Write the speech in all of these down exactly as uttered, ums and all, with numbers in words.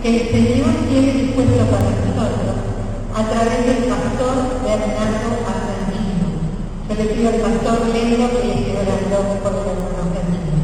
que el Señor tiene dispuesto para nosotros a través del pastor Bernardo Argentino. Yo le pido al pastor Leo que esté orando por los hermanos argentinos.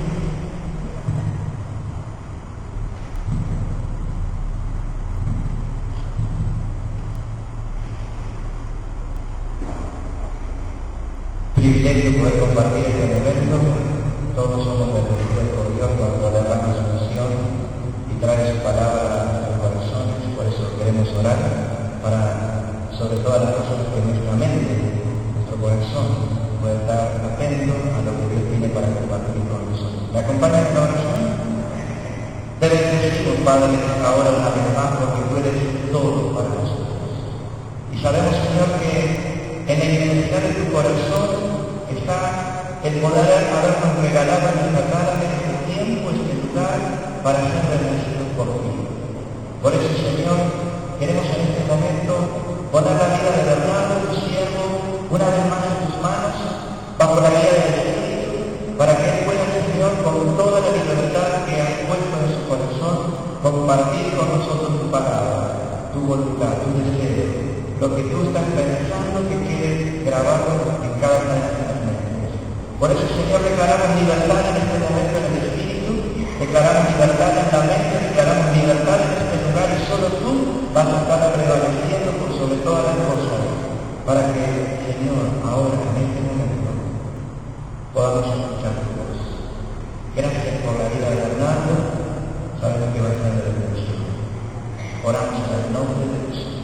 Privilegio poder compartir este momento. Todos somos bendecidos por Dios cuando le da su misión y trae su palabra a nuestros corazones. Por eso queremos orar para, sobre todas las personas que nuestra mente, nuestro corazón, pueda estar atento a lo que Dios tiene para compartir con nosotros. ¿Me acompañan en la oración? Te bendecimos, Padre, ahora una vez más, porque tú eres todo para nosotros. Y sabemos, Señor, que en la inmensidad de tu corazón está el poder habernos regalado en esta tarde este tiempo, este lugar, para ser bendecidos por ti. Por eso, Señor, queremos en este momento poner la vida de Bernardo, tu siervo, una vez más en tus manos, bajo la guía del Espíritu, para que él pueda, Señor, con toda la libertad que has puesto en su corazón, compartir con nosotros tu palabra, tu voluntad, tu deseo, lo que tú estás pensando que quieres grabado en cada una de nuestras mentes. Por eso, Señor, declaramos libertad en este momento en el Espíritu, declaramos libertad en la mente, declaramos libertad en este lugar, y solo tú vas a estar prevaleciendo por sobre todas las cosas, para que, Señor, ahora, en este momento, podamos escuchar tu voz. Gracias por la vida de Bernardo, sabemos que va a ser de bendición. Oramos en el nombre de Jesús.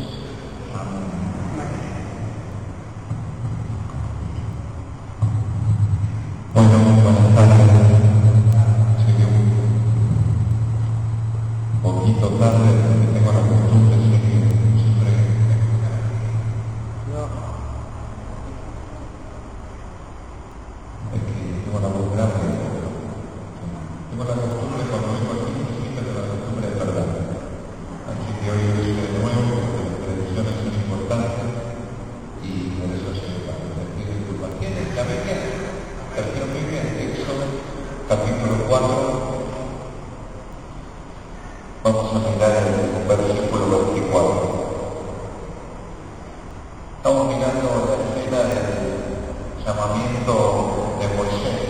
Bueno, buenas tardes. Llegué un poquito tarde, porque tengo la costumbre de seguir siempre. Es que tengo la voz grande. Tengo la costumbre cuando vengo aquí, siempre tengo la costumbre de verdad. Así que hoy lo hice de nuevo, porque las predicciones son importantes y por eso se me pide disculpas. ¿Quiénes? ¿Ya me quieren? Termino muy bien, Éxodo, capítulo cuatro. Vamos a mirar el versículo veinticuatro. Estamos mirando la escena del llamamiento de Moisés.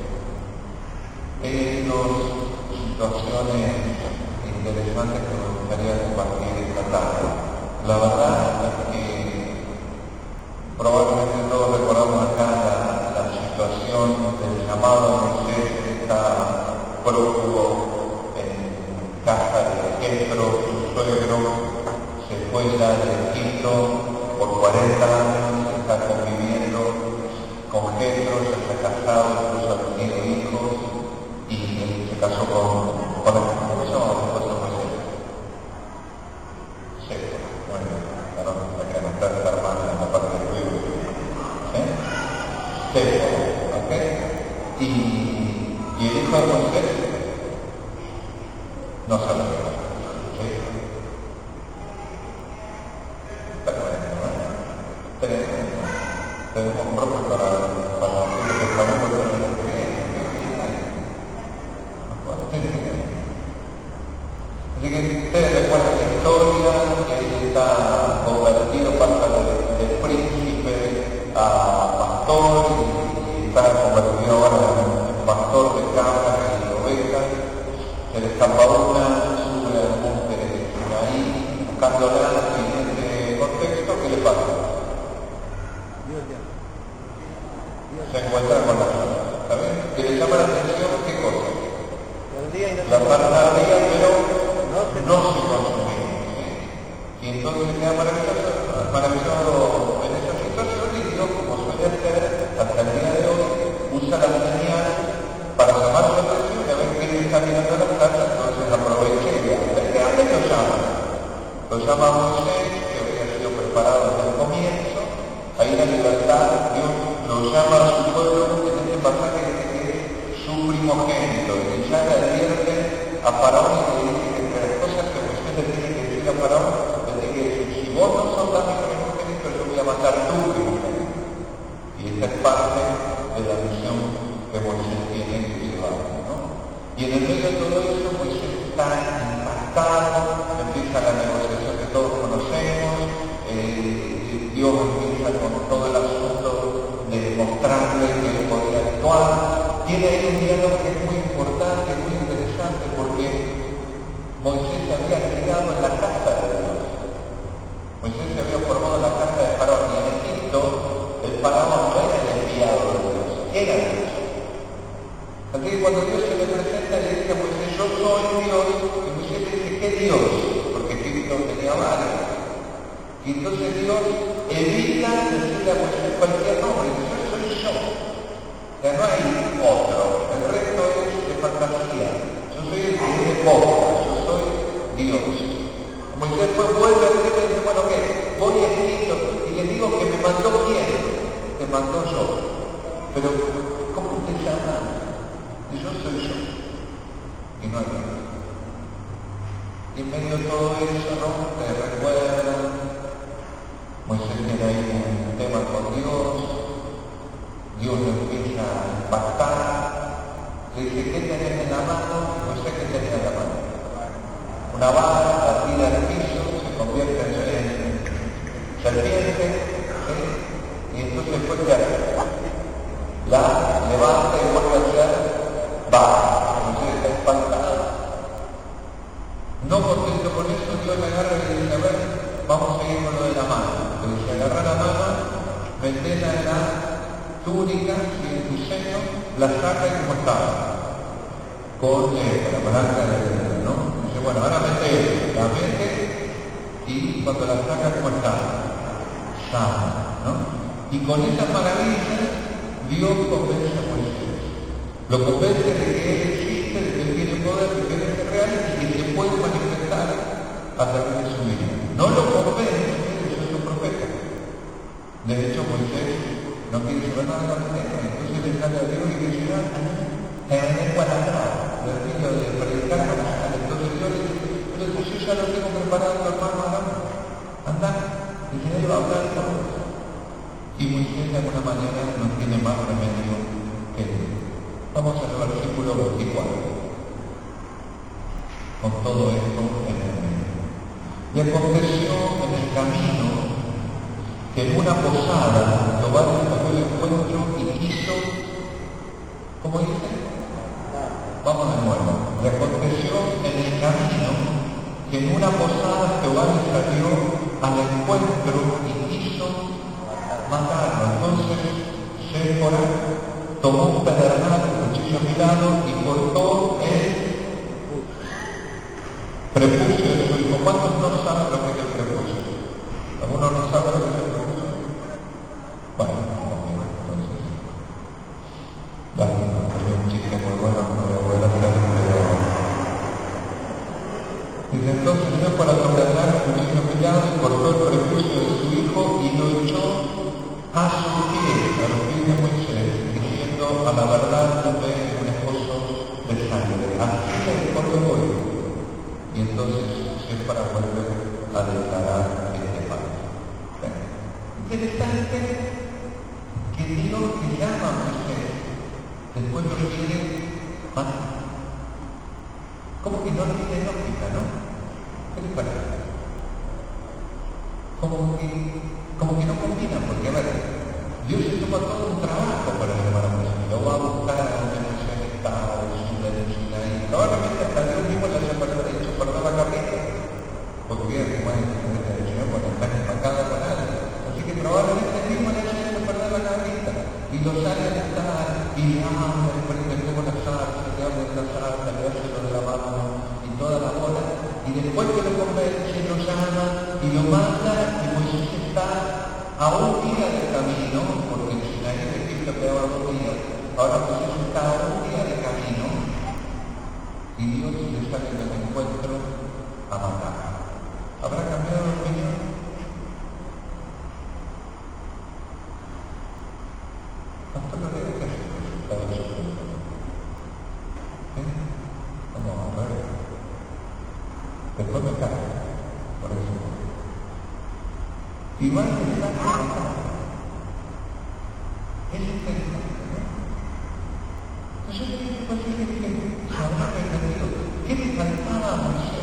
Hay dos situaciones interesantes que me gustaría compartir esta tarde. La verdad es que probablemente todos recordamos acá la situación del llamado a Moisés, que está prófugo en casa de Jetro, su suegro, se fue ya de Egipto por cuarenta años, está conviviendo con Jetro, se ha casado, incluso ha tenido hijos, y se casó con, con el ¿cómo se llama la esposa de Moisés? Sí, bueno, claro, hay que anotar esta hermana en la parte del río. ¿Eh? Sí. Y, y el hijo de Moisés no sabe nada. ¿Sí? Pero bueno, tenemos, tenemos un propio para, para decir que estamos con el Así que ustedes recuerdan la historia, que él está convertido, pasa de, de príncipe a pastor, y está convertido ahora en pastor de cabras y ovejas. Se le escapa una, sube al monte de Sinaí, buscándola, y en este contexto, ¿qué le pasa? Se encuentra con la sombra, ¿está bien? Que le llama la atención, ¿qué cosa? La palabra día, pero no se consume. Y entonces queda maravilloso, maravilloso en esa situación, y Dios, como suele hacer hasta el día de hoy, usa las señales para llamar la atención y a ver quién está mirando a la casa. Entonces aprovecha y dice, ¿de dónde lo llama? Lo llama a Moisés, que había sido preparado desde el comienzo. Ahí la libertad, Dios lo llama a su pueblo, en este pasaje que es su primogénito, y ya le advierte a Faraón y le dice que entre las cosas que Moisés le tiene que decir a Faraón, le tiene que decir, si vos no sos mi primogénito, yo voy a matar tu primogénito. Y esta es parte de la misión que Moisés tiene que llevar, ¿no? Y en el medio de todo eso, Moisés está impactado, en Y entonces Dios evita decirle a Moisés cualquier nombre, dice, yo soy yo. O sea, no hay otro, el resto es de fantasía. Yo soy el que es de posta, yo soy Dios. Moisés después vuelve a decirle y dice, bueno, ¿qué? Voy a Egipto y le digo que me mandó quién, te mandó yo. Pero, ¿cómo te llamas? Y yo soy yo. Y no hay otro. Y en medio de todo eso, ¿no? Te recuerdan, Moisés tiene ahí un tema con Dios, Dios lo empieza a impactar, le dice, ¿qué tenés en la mano? Moisés, ¿qué tenés en la mano? Una vara, la tira al piso, se convierte en serpiente, ¿sí? Y entonces después ¿qué hace? La levanta y vuelve a hacer vara. Moisés está espantado. No contento con eso, Dios le agarra y le dice, a ver, vamos a ir con lo de la mano. Le dice, agarra la mano, metela en la túnica y en tu seno, la saca y como estaba. Con eh, la palanca de ¿no? Dice, bueno, ahora mete, la mete y cuando la saca como estaba, sana, ¿no? Y con esas maravillas, Dios convence a Moisés. Lo convence de que Él existe, de que Él tiene poder, de que Él es real y que se puede manifestar a través de su vida. No lo convence de que yo soy un profeta. De hecho, Moisés no quiere saber nada de la profeta, entonces le sale a Dios y dice, en la lengua labrada, del filho de predicar con la sal. Entonces Dios le dice, pero yo ya lo tengo preparado, hermano, anda, anda, y Él va a hablar con vos. Y Moisés de alguna manera no tiene más remedio que Él. Vamos al versículo veinticuatro. Con todo esto en el medio. Y aconteció en el camino que en una posada Jehová le salió el encuentro y quiso, ¿cómo dice? Vamos de nuevo. Y aconteció en el camino que en una posada Jehová le salió al encuentro y quiso matarlo. Entonces Séfora tomó un pedernal, un cuchillo afilado y cortó el prepucio de su hijo. ¿Cuántos no saben lo que es el prepucio? ¿Algunos no saben lo que es el prepucio? Bueno, entonces, dale, hay un chiste muy bueno, no voy a volver a hacer pero... Dice, entonces fue para sobreandar el cuchillo afilado y cortó el prepucio de su hijo y lo echó a sus pies, a los pies de Moisés, diciendo, a la verdad tuve un esposo de sangre, así le cortó hoy. Y entonces Séfora vuelve a declarar este pacto. Interesante que Dios le llama a Moisés, después lo quiere matar. Como que no tiene lógica, ¿no? ¿Qué le parece? Como que, como que no combina, porque a ver, Dios se toma todo un trabajo para llamar a Moisés, lo va a buscar a donde Moisés estaba, en su medicina, y probablemente hasta Dios mismo le haya dicho, perdón la carrera, porque bien, como es el Señor, cuando está empacada con alguien, así que probablemente él mismo le haya hecho perder la carrera, y lo sale a estar, y le habla, le prende fuego la salsa, le habla de la salsa, le hace lo de la mano, y toda la bola, y después que lo convence, lo llama, y lo manda, y Moisés está a un día de camino, porque en Sinaí de Egipto quedaba dos días, ahora Moisés está a un día de camino, y Dios le sale del encuentro a matar. ¿Habrá cambiado de opinión? ¿Hasta lo debe que es el resultado de su opinión? ¿Eh? Vamos a ver. Después me cae, por eso. Igual que está trabajando. Es interesante, ¿no? Entonces yo creo que fue así que se habrá perdido. ¿Qué le faltaba a Moisés?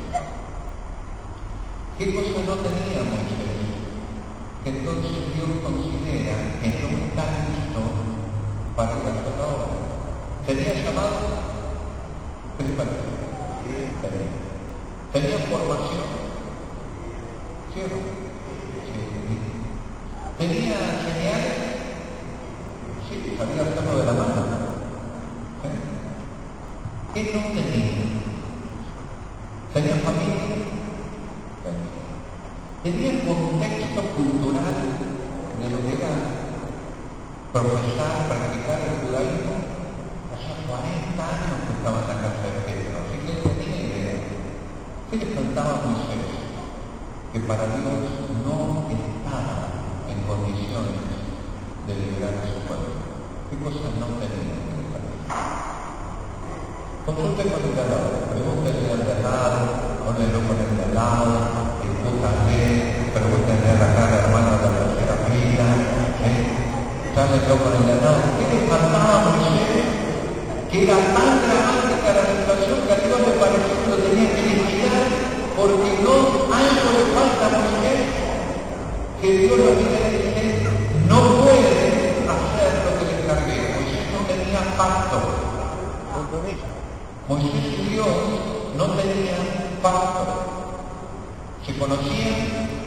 ¿Qué cosa no tenía Moisés? Que entonces Dios considera que no está listo para ir a hacer la obra. ¿Tenía llamado? ¿Qué le parece? Sí, tenía. ¿Tenía formación? ¿Sí o no? Sí. ¿Tenía señales? Sí, sabía hacerlo de la mano. ¿Eh? ¿Qué no tenía? ¿Tenía familia? tenía el contexto cultural de lo que era profesar, practicar el judaísmo. Hace cuarenta años que estaba en la casa de Pedro, así que él tenía idea. ¿Qué le faltaba a Moisés? Que para Dios no estaba en condiciones de liberar a su pueblo. ¿Qué cosas no tenía que liberar? Consulte con el de al lado, pregúntenle al de al lado, háblenlo con el de al lado, discútanle, pregúntenle a la cara hermana de la tercera fila, ¿eh? Chálenlo con el de al lado. ¿Qué le faltaba a Moisés? Que era tan dramática la situación que a Dios le pareció que lo tenía que eliminar, porque no algo le falta a Moisés, que Dios lo mira y dice, no puede hacer lo que le encargué. Moisés no tenía pacto, compromiso. Moisés y Dios no tenían pacto. Se conocían,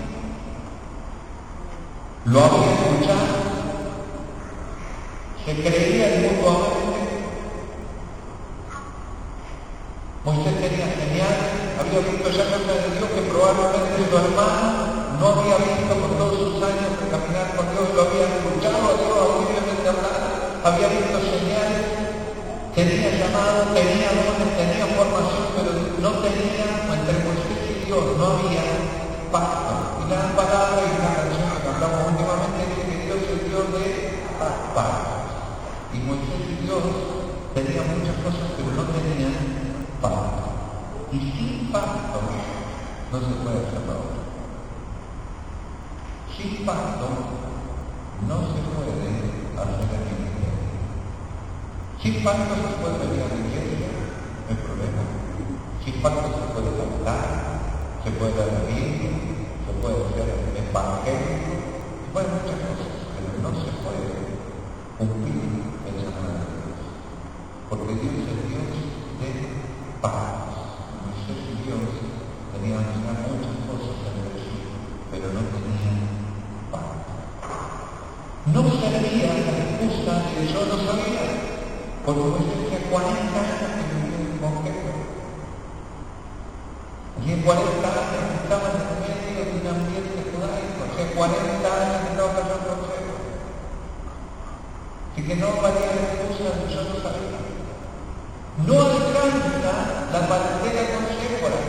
lo habían escuchado, se creían mutuamente. Moisés tenía señales, había visto ya cosas de Dios que probablemente su hermano no había visto por todos sus años de caminar con Dios, lo había escuchado a Dios audiblemente hablar, había visto señales, tenía llamado, tenía dones, tenía formación, pero no tenía, entre Moisés y Dios no había pacto. Y la palabra y la canción que cantamos últimamente dice que Dios es Dios de pactos. Y Moisés y Dios tenían muchas cosas, pero no tenían pacto. Y sin pacto no se puede hacer la obra. Sin pacto no se puede hacer el ministerio. Sin pacto se puede venir a la iglesia, no hay problema. Sin pacto se puede cantar, se puede dar la Biblia, se puede hacer el evangelio, se puede muchas cosas, pero no se puede cumplir el llamado de Dios. Porque Dios es Dios de pactos. Moisés y Dios tenían ya muchas cosas entre sí, pero no tenían pacto. No servía la excusa de yo no sabía, porque Moisés tenía cuarenta años que vivía en el conquero. Y en cuarenta años estaban en medio de un ambiente judaico, hace cuarenta años que estaba pasando consejo. Así que no valía la excusa de yo no sabía. No alcanza la partera con Séfora.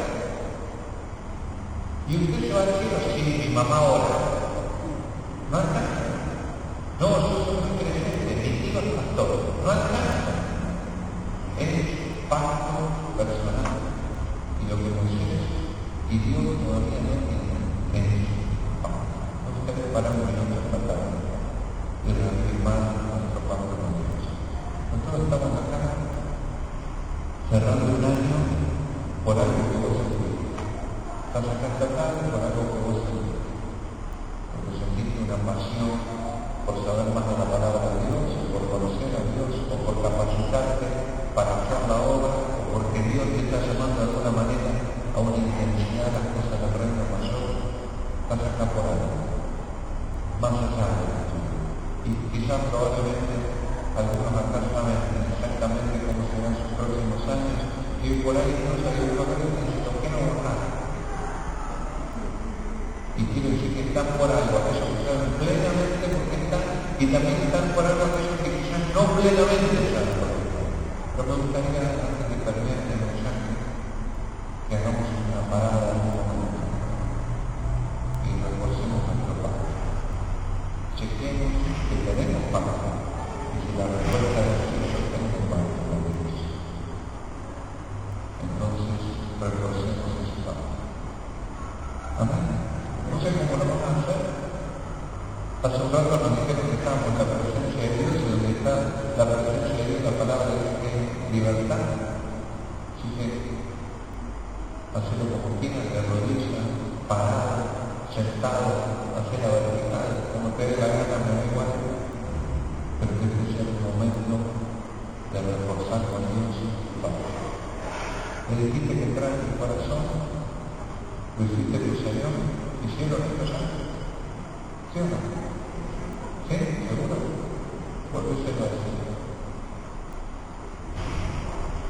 Y usted se va a decir, sí, mi mamá ora. No alcanza. No, yo soy muy creyente, mi tío es pastor. No alcanza. Es pacto personal. Y lo que Moisés y Dios todavía no tienen es pacto. No se preparamos en otras palabras de reafirmar nuestro pacto con Dios. Nosotros estamos acá cerrando un año por algo que vos sentís. Estás acá esta tarde por algo que vos sentís. Porque sentiste una pasión por saber más de la palabra de Dios, o por conocer a Dios, o por capacitarte para hacer la obra, o porque Dios te está llamando de alguna manera a una intensidad las cosas del reino mayor. Estás acá por algo, más allá de esto. Y quizás probablemente algunos acá saben exactamente cómo serán sus próximos años, y por ahí no hay uno que dice, ¿por qué no borrar? Y quiero decir que están por algo, aquellos que saben plenamente por qué están, y también están por algo aquellos que quizás no plenamente saben por qué están. Pero me gustaría, antes de terminar este mensaje, que hagamos una parada de alguna manera y reforcemos nuestro pacto. Chequemos que tenemos pacto. Y la respuesta es que yo tengo pacto con Dios. Entonces, reforcemos ese pacto. Amén. No sé cómo lo vamos a hacer. Hace un rato nos dijeron que estábamos en la presencia de Dios, y donde está la presencia de Dios, la palabra de Dios es libertad. Así que, hacerlo como quieras, de rodillas, parado, sentado, hacer la vertical, como te dé la gana, me da igual. Pero que este sea el momento de reforzar con Dios tu pacto. Le dijiste que trae tu corazón, lo hiciste tu Señor, hicieron estos años. ¿Sí o no? ¿Sí? ¿Seguro? ¿Por qué se lo hace?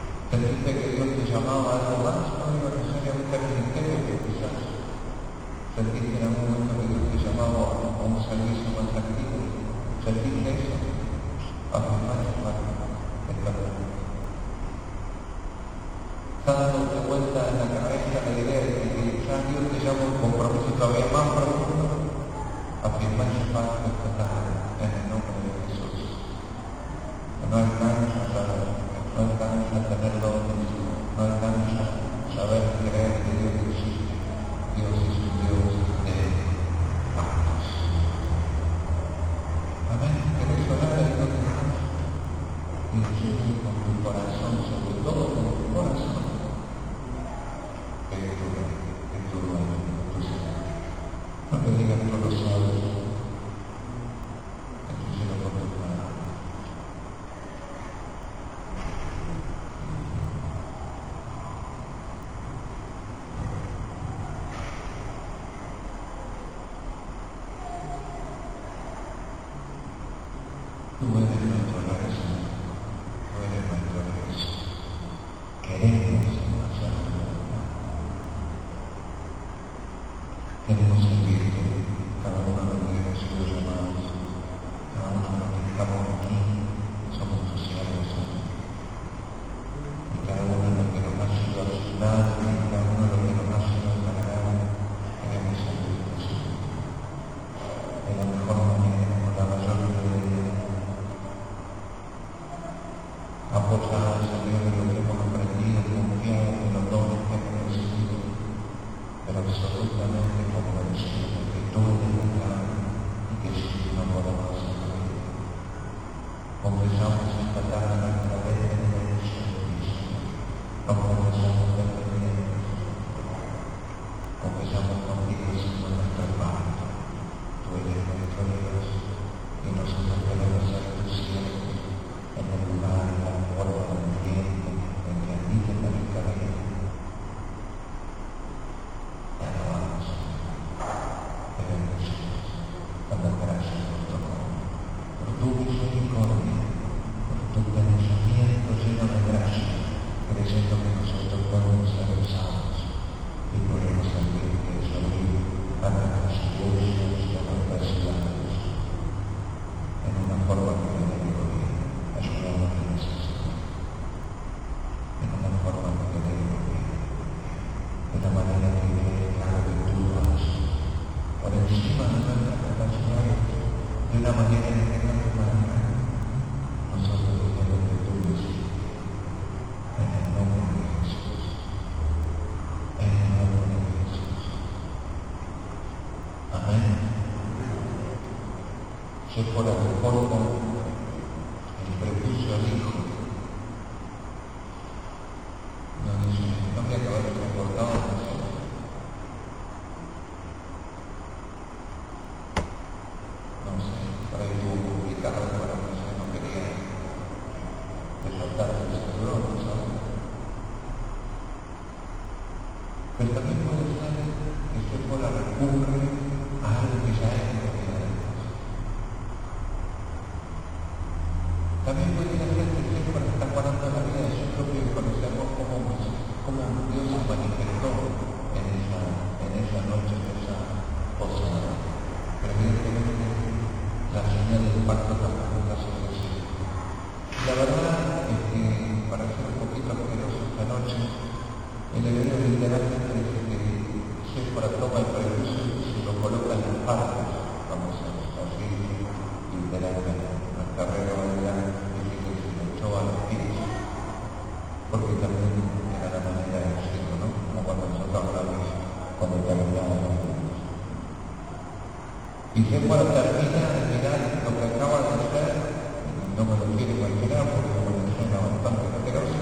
¿Sentiste que Dios te llamaba a algo más? No digo necesariamente al ministerio, que quizás ¿Sentiste en algún momento que Dios te llamaba a un servicio más activo? ¿Sentiste eso? Afirmar es parte, es verdad. Dándote vuelta en la cabeza la idea de que ya Dios te llama a un compromiso todavía más profundo. Afirmar es parte esta tarde, en el nombre de Jesús. No alcanza a saber, no alcanza a tenerlo contigo, no alcanza a saber creer que Dios existe. Dios es un Dios de pactos. Amén. ¿Querés orar a Dios? Y decirle con tu corazón, sobre todo con tu corazón, que es tu rey, que es tu dueño, tu Señor. No te digas que no lo sabes. Escúchalo con tu palabra. Tú eres nuestro rey, Señor. Tú eres nuestro rey. Queremos hacer tu voluntad. Queremos servirte, cada uno de los que hemos sido llamados, cada uno de los que estamos aquí, somos tus siervos, Señor. Y cada uno de los que nos ha sido asignado, y cada uno de los que nos ha sido encargado, queremos servirte, Señor. De la mejor manera, con la mayor prioridad. Apoyados, Señor, en lo que hemos aprendido, confiados en los dones que hemos recibido, pero absolutamente convencidos de que tú eres la clave y que si no podemos hacerlo. Confesamos esta tarde nuestra dependencia de ti, Señor. Nos confesamos dependientes. Confesamos contigo, Señor, nuestro Padre. Tú eres nuestro Dios y nosotros queremos ser tus siervos en el lugar, en la forma, en el tiempo, en que habiten en nuestra vida. Te alabamos, te bendecimos, damos gracias por tu amor, por tu misericordia, por tu pensamiento lleno de gracia, creyendo que nosotros podemos ser usados y podemos servirte y servir a nuestras iglesias y a nuestras ciudades en una forma que te dé gloria. Ayúdanos en eso, Señor, en una forma que te dé gloria, de la manera que quede claro que tú lo haces, por encima de nuestras capacidades, de una manera que tengamos manera, nosotros tenemos que tú lo hiciste, en el nombre de Jesús, en el nombre de Jesús. Amén. Se fuera de forma el prepucio al hijo. No dice, no habría que haber comportado así. No sé, por ahí tuvo complicado para no sé, no quería desatar el seguro, no sabe. Pero también puede ser que se fuera recurre a algo que ya es propiedad de Dios. También puede ser que siempre está guardando la vida de su propio y conocemos cómo, cómo Dios se manifestó en esa, en esa noche, en esa posada. Pero evidentemente la señal del pacto tampoco nunca se recibe. La verdad es que, para ser un poquito asqueroso esta noche, el hebreo literalmente dice que Séfora toma el prepucio y se lo coloca en las partes, vamos a así literalmente. Nuestra regla bailar dice que se le echó a los pies, porque también era la manera de decirlo, ¿no? Como cuando nosotros hablamos cuando terminamos los días. Y Séfora termina de mirar lo que acaba de hacer, no me lo quiero imaginar porque me lo suena bastante asqueroso,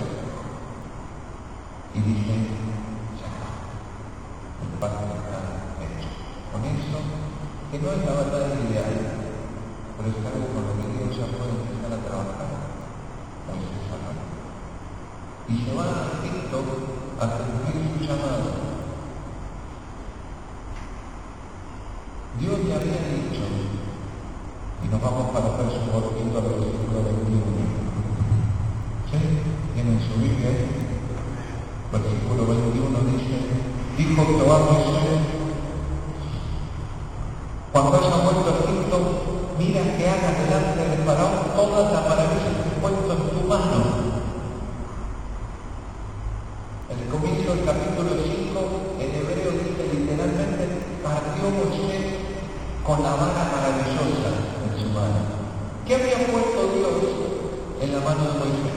y dice, ya está, el pacto está hecho. Con eso, que no es la batalla ideal, pero es algo con lo que Dios ya puede empezar a trabajar, Moisés acá. Y se va a Egipto a cumplir su llamado. Dios ya había dicho, y nos vamos para ver su poquito al versículo veintiuno. ¿Sí? ¿Tienen su Biblia ahí? Versículo veintiuno dice, dijo Jehová a Moisés, que hagas delante del faraón todas las maravillas que he puesto en tu mano. En el comienzo del capítulo cinco, en hebreo dice literalmente, partió Moisés con la vara maravillosa en su mano. ¿Qué había puesto Dios en la mano de Moisés?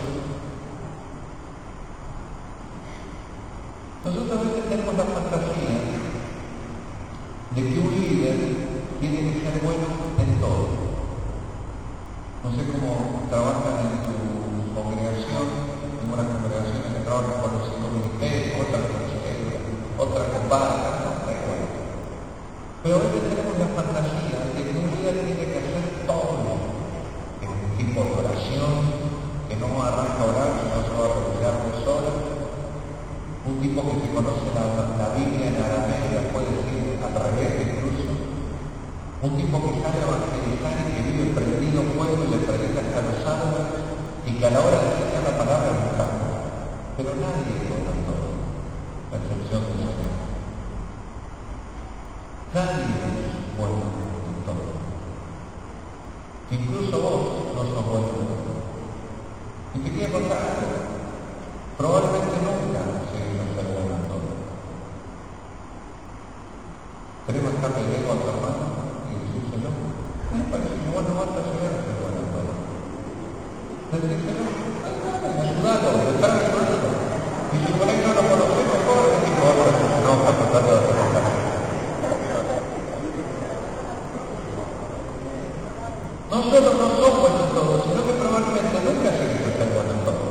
Nosotros a veces tenemos la fantasía de que un líder tiene que ser bueno en todo. No sé cómo trabajan en tu congregación, en una congregación que trabaja con los cinco ministerios, otra con consejería, otra con barra, no sé, bueno. Pero a veces tenemos la fantasía de que un líder tiene que hacer todo, en un tipo de oración, que no arranca a orar, que no se va a retirar dos horas, un tipo que se conoce la, la Biblia en arameo y la puede decir al revés incluso, un tipo que sabe evangelizar y que vive prendido fuego y le predica hasta los árboles y que a la hora de enseñar la palabra es un campo. Pero nadie es bueno en todo, a excepción del Señor. Nadie es bueno en todo. Incluso vos no sos bueno en todo. Y te quiero contar algo. Probablemente nunca seguimos ser bueno en todo. Queremos estar de lejos a otra mano y decírselo. Me parece que vos no vas a llegar a ser bueno en todo. Decírselo, ayúdalo, estar ayudando. Y si por ahí no lo conocemos mejor, es que no vamos a tratar de hacer otra cosa. No solo no sos bueno en todo, sino que probablemente nunca seguís a ser bueno en todo.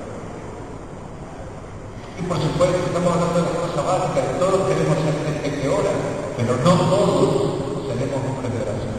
Y por supuesto estamos hablando de las cosas básicas, todos queremos ser gente que ora, pero no todos seremos mujeres de oración.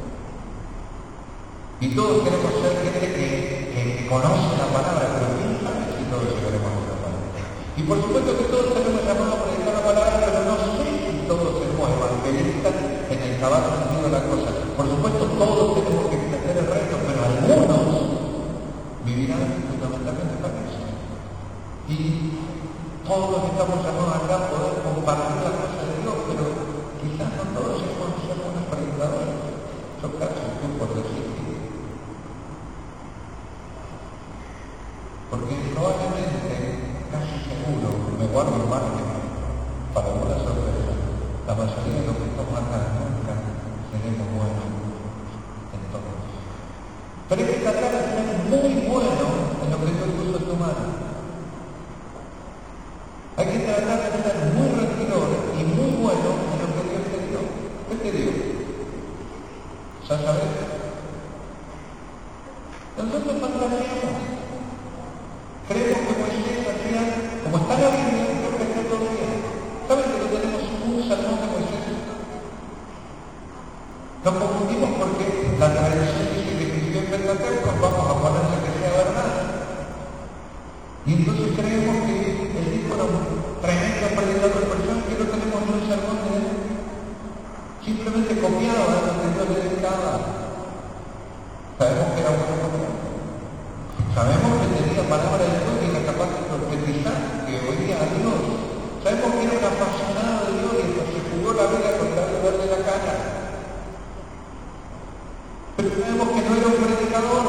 Y todos queremos ser gente que, que, que conoce la palabra, pero quién sabe si todos llegaremos a la palabra. Y por supuesto que todos tenemos llamado a predicar la palabra, pero no sé si todos seremos evangelistas en el caballo sentido de la cosa. Por supuesto todos tenemos que crecer el resto, pero algunos vivirán fundamentalmente para eso. Y todos estamos llamados acá a poder compartir la cosa de Dios, pero quizás no todos seamos buenos predicadores. Yo casi estoy por decir que porque probablemente, casi seguro, me guardo el margen para una sorpresa, la mayoría de los que estamos acá nunca seremos buenos en todo. Pero hay que tratar de ser muy bueno en lo que Dios puso en tu mano. Hay que tratar de ser muy rendidor y muy bueno en lo que Dios te dio. ¿Qué te dio? ¿Ya sabes? Nosotros fantaseamos. Creemos que Moisés hacía, como está en la Biblia, creo que está todo bien. ¿Saben que no tenemos un salmón de Moisés? Nos confundimos porque la tradición dice que escribió en Pentateuco, vamos a ponerle que sea verdad. Y entonces creemos que el tipo era un tremendo predicador, pero ¿saben que no tenemos ni un sermón de él? Simplemente copiaba lo que Dios le dictaba. Sabemos que era bueno copiar. Sabemos que tenía palabra de Dios y era capaz de profetizar, que oía a Dios. Sabemos que era un apasionado de Dios y que se jugó la vida con tal de darle la cara. Pero sabemos que no era un predicador.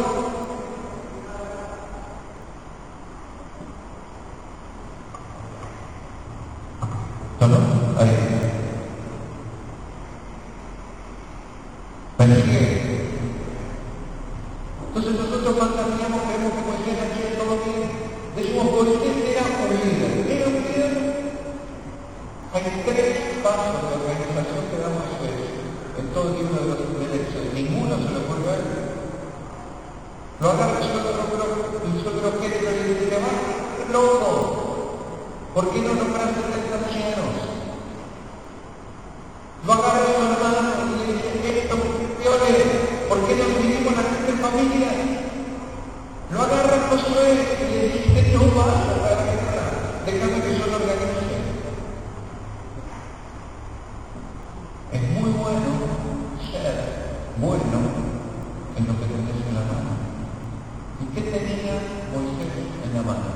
¿No? ¿No? Ahí. ¿Me sigue? Entonces nosotros fantaseamos, creemos que Moisés hacía todo bien. Decimos, Moisés era un líder. ¿Era un líder? Hay tres pasos de organización que da Moisés en todo el libro de los Éxodos. Ninguno se lo ocurrió a él. Lo agarra el suegro que le dice, va, loco, ¿por qué no nombraste tres ancianos? Lo agarra su hermano y le dice, esto, peores, ¿por qué no vivimos la gente en familia? Lo agarra Josué y le dice, no vas a la guerra, déjame que yo lo organice. Es muy bueno ser bueno en lo que tenés en la mano. ¿Y qué tenía Moisés en la mano?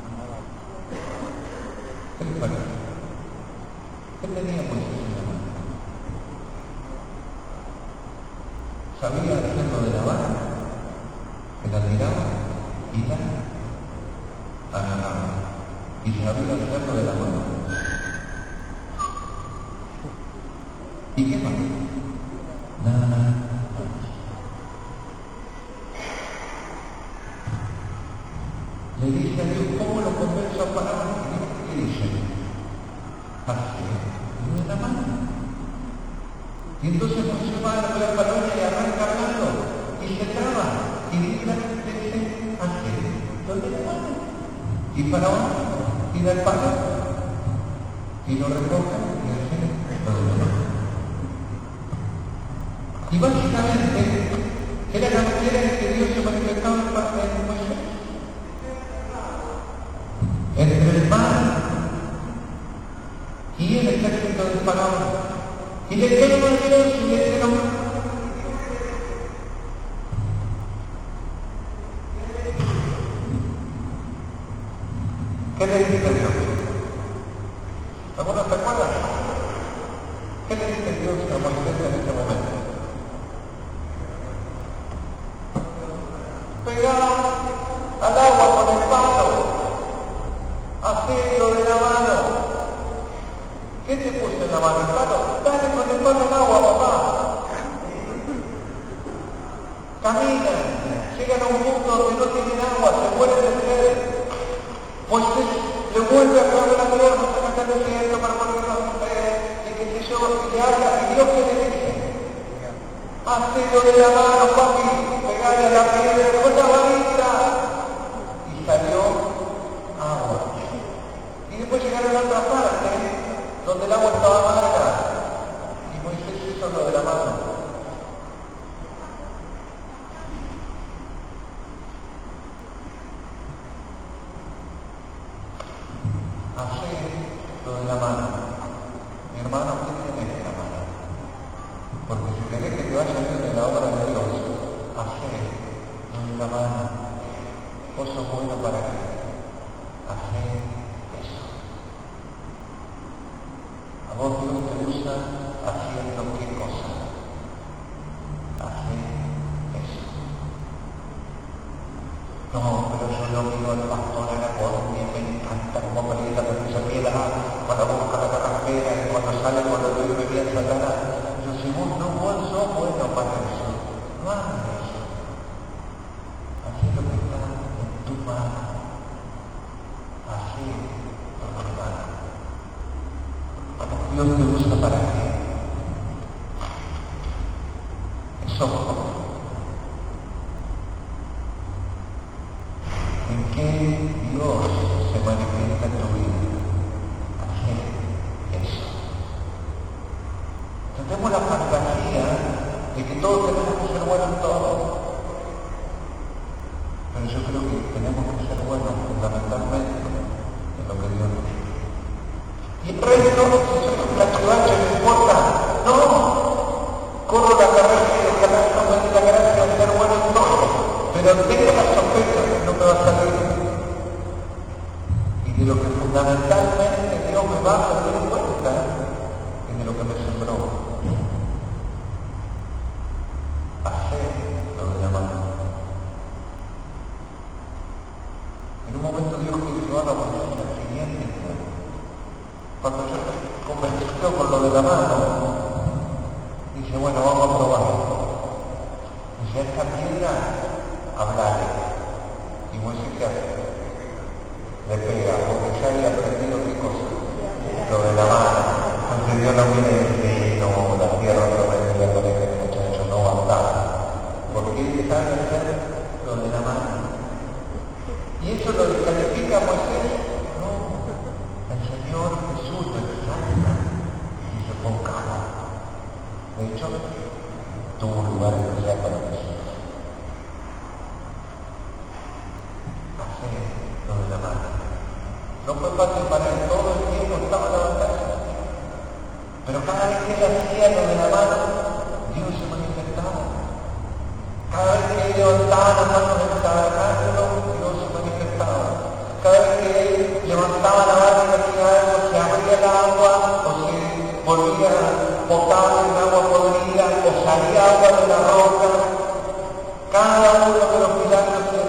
¿Qué les parece? ¿Qué tenía Moisés en la mano? Sabía hacer miraba y la agarraba y sabía hacerlo de la mano. ¿Y qué pasó? Nada, nada. Le dice a Dios, ¿cómo lo convenzo a parar? ¿Qué dice? Así, de la mano. Y entonces Moisés va a la palabra y arranca hablando y se traba y dice, así, ¿dónde la mano? Y Faraón tira el palo y lo recoge y hace lo de la mano. Y básicamente era la manera en que Dios se manifestaba en parte de Moisés. Entre el mar y el ejército del Faraón. Y le quedó a Dios y le quedó. ¿Qué le dice Dios? ¿Algunos se acuerdan? ¿Qué le dice Dios a Moisés en este momento? Pegá al agua con el palo, hacelo de la mano. ¿Qué te puse en la mano? El palo, dale con el palo al agua, papá. Camina, llegan a un punto donde no tienen agua, se mueren de sed. Moisés le vuelve a clavar la Dios, no se me está diciendo para ponerlo a fe, y que sé yo, y le habla, y Dios que le dice, hacelo de la mano, papi, pegale a la piedra con la varita. Y salió agua. Y después llegaron a otra parte, donde el agua estaba amarga, y Moisés hizo lo de la mano. Hacé lo de la mano. Mi hermano, ¿qué tiene la mano? Porque si querés que te vaya bien en la obra de Dios, hacé lo de la mano. Vos sos bueno para qué. Hacé eso. A vos Dios te usa haciendo qué cosa. Hacé eso. No, pero yo lo miro al pastor a la colonia, me encanta como pelea con esa piedra, cuando busca la carretera y cuando sale con el río me viene a Satanás. Yo si vos no vos sos bueno para eso, no hagas eso. Hacé lo que está en tu mano. Hacé lo que va. Dios te usa para qué. Eso. ¿En qué Dios se manifiesta en tu vida? Hacer eso. Tenemos la fantasía de que todos tenemos que ser buenos en todo. Pero yo creo que tenemos que ser buenos fundamentalmente en lo que Dios nos dice. Y el resto, si somos la chivacha, no importa. No. Corro la carrera y ojalá no me dé la gracia de ser bueno en todo. Pero tengo la sospecha que no me va a salir. Y de lo que fundamentalmente Dios me va a hacer cuenta es de lo que me sembró. Hacer lo de la mano. En un momento Dios quiere llevar a la siguiente. Cuando yo estoy convencido con lo de la mano, dice, bueno, vamos a probar. Dice, esta piedra, hablale. Y Moisés, ¿qué hace? Le pega, porque ya había aprendido qué cosa. Lo de la mano. Entonces Dios no viene y dice, no, la tierra no vendría con este muchacho, no va a estar. Porque él sabe hacer lo de la mano. Y eso lo descalifica a Moisés. No, el Señor Jesús lo exalta y se pone cara. De hecho, tuvo un lugar especial para Jesús. Hacer lo de la mano. No fue fácil para él, todo el tiempo estaba la batalla. Pero cada vez que él hacía lo de la mano, Dios se manifestaba. Cada vez que él levantaba la mano del tabernáculo, Dios se manifestaba. Cada vez que él levantaba la mano y hacía algo, se abría el agua, o se volvía potable en agua podrida, o salía agua de la roca. Cada uno de los milagros que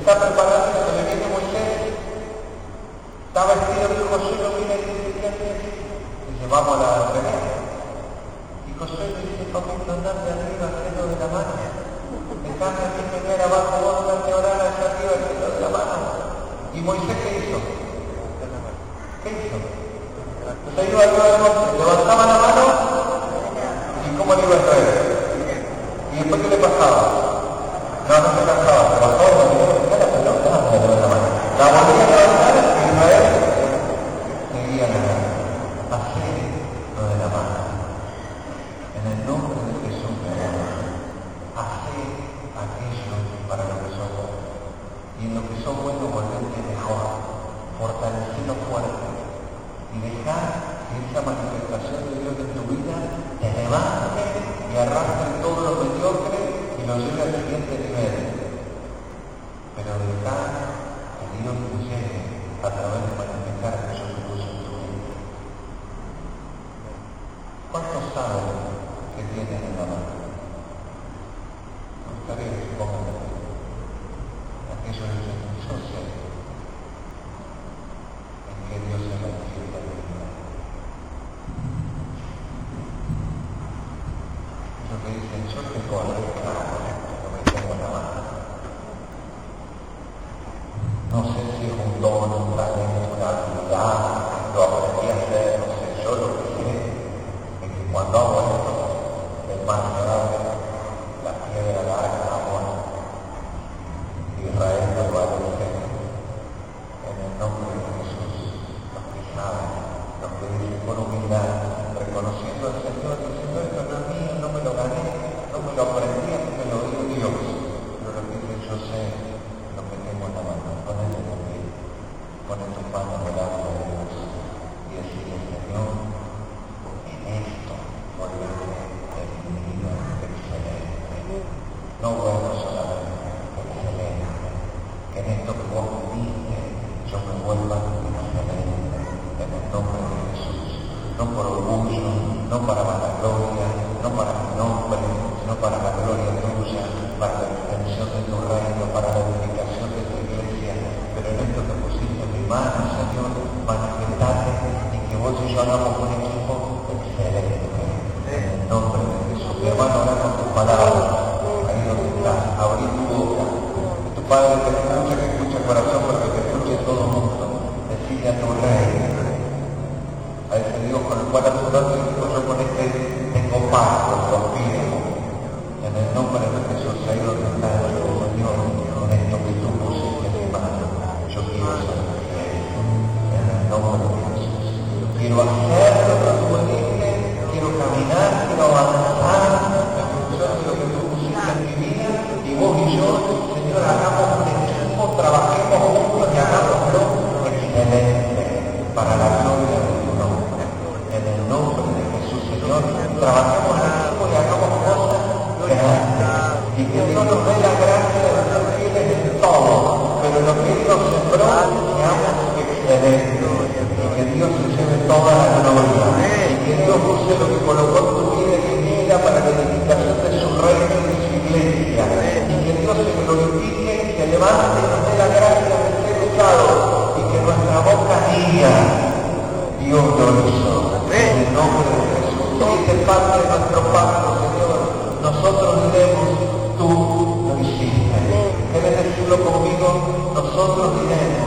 está preparando y se le viene Moisés. Está vestido de Josué, lo mira y dice, ¿qué haces? Dice, vamos a la reunión. Y Josué le dice, papito, andate arriba, hacerlo de la mano. Dejame aquí pelear abajo, vos andate a orar allá arriba, hacerlo de la mano. ¿Y Moisés qué hizo? ¿Qué hizo? Se iba arriba del monte, levantaba la mano, ¿y cómo le iba a traer? ¿Y después qué le pasaba? No, no se cansaba, se bajó, la pelota, la mano. La volvía a levantar y Israel seguía ganando. Así lo de la mano. En el nombre de Jesús, mi amor, hace aquello para lo que sos bueno. Y en lo que sos bueno, volverte mejor, fortalecelo fuerte. Y dejar que esa manifestación de Dios en tu vida te levante y arrastre todo lo mediocre y lo lleve al siguiente nivel. Pero dejar que Dios te lleve a través de manifestar aquello que puso en tu vida. ¿Cuántos saben que tienen en la mano? Me gustaría que se pongan de pie. Aquello que yo sé en que Dios se manifiesta en mi vida. Lo que dicen, yo tengo algo que no me tengo en la mano. No sé si es un don, un talento, una habilidad, lo aprendí a hacer, no sé, yo lo que sé es que cuando hago esto, el mar se abre, la piedra larga, agua, Israel me va a decir, en el nombre de Jesús, los que saben, los que dicen con humildad, reconociendo al Señor, diciendo esto no es mío, no me lo gané, no me lo aprendí, me lo dio Dios, pero lo que dice yo sé, lo que tengo en la mano, ponete de pie, pone tu mano delante de Dios y decirle, Señor, en esto volveré en mi vida excelente, no bueno solamente, excelente, que en esto que vos me diste, yo me vuelva excelente, en el nombre de Jesús, no por orgullo, no para vanagloria, no para mi nombre, sino para la gloria tuya, para la extensión de tu reino, para la edificación de tu iglesia, pero en esto que pusiste en mi mano, Señor, manifestate y que vos y yo hagamos un equipo excelente, en el nombre de Jesús. Mi hermano, habla con tus palabras, ahí donde estás, abrí tu boca, que tu Padre te escuche, que escuche el corazón, pero que te escuche todo el mundo, decide a tu rey, a ese Dios con el cual has orado y digo, yo con este tengo paz, los pido. En el nombre de Jesús, ahí donde está el Señor, con esto que tú pusiste en mi mano, yo quiero ser fiel. En el nombre de Jesús. Quiero hacer lo que tú me dices, quiero caminar, quiero avanzar en función de lo que tú pusiste en mi vida, y vos y yo, Señor, hagamos un equipo, trabajemos juntos y hagámoslo excelente para la gloria de tu nombre. En el nombre de Jesús, Señor, trabajemos en equipo y hagamos cosas grandes. Y que Dios nos dé la gracia de ser fieles en todo, pero lo que Él nos sembró, seamos excelentes. Y que Dios se lleve toda la gloria. Y que Dios use lo que colocó en tu vida y en ella para la edificación de su reino y de su iglesia. Y que Dios se glorifique y se levante y nos dé la gracia de ser usados. Y que nuestra boca diga, Dios lo hizo. En el nombre de Jesús. Dice parte de nuestro pacto, Señor. Nosotros diremos, tú lo hiciste. ¿Quieres decirlo conmigo? Nosotros diremos,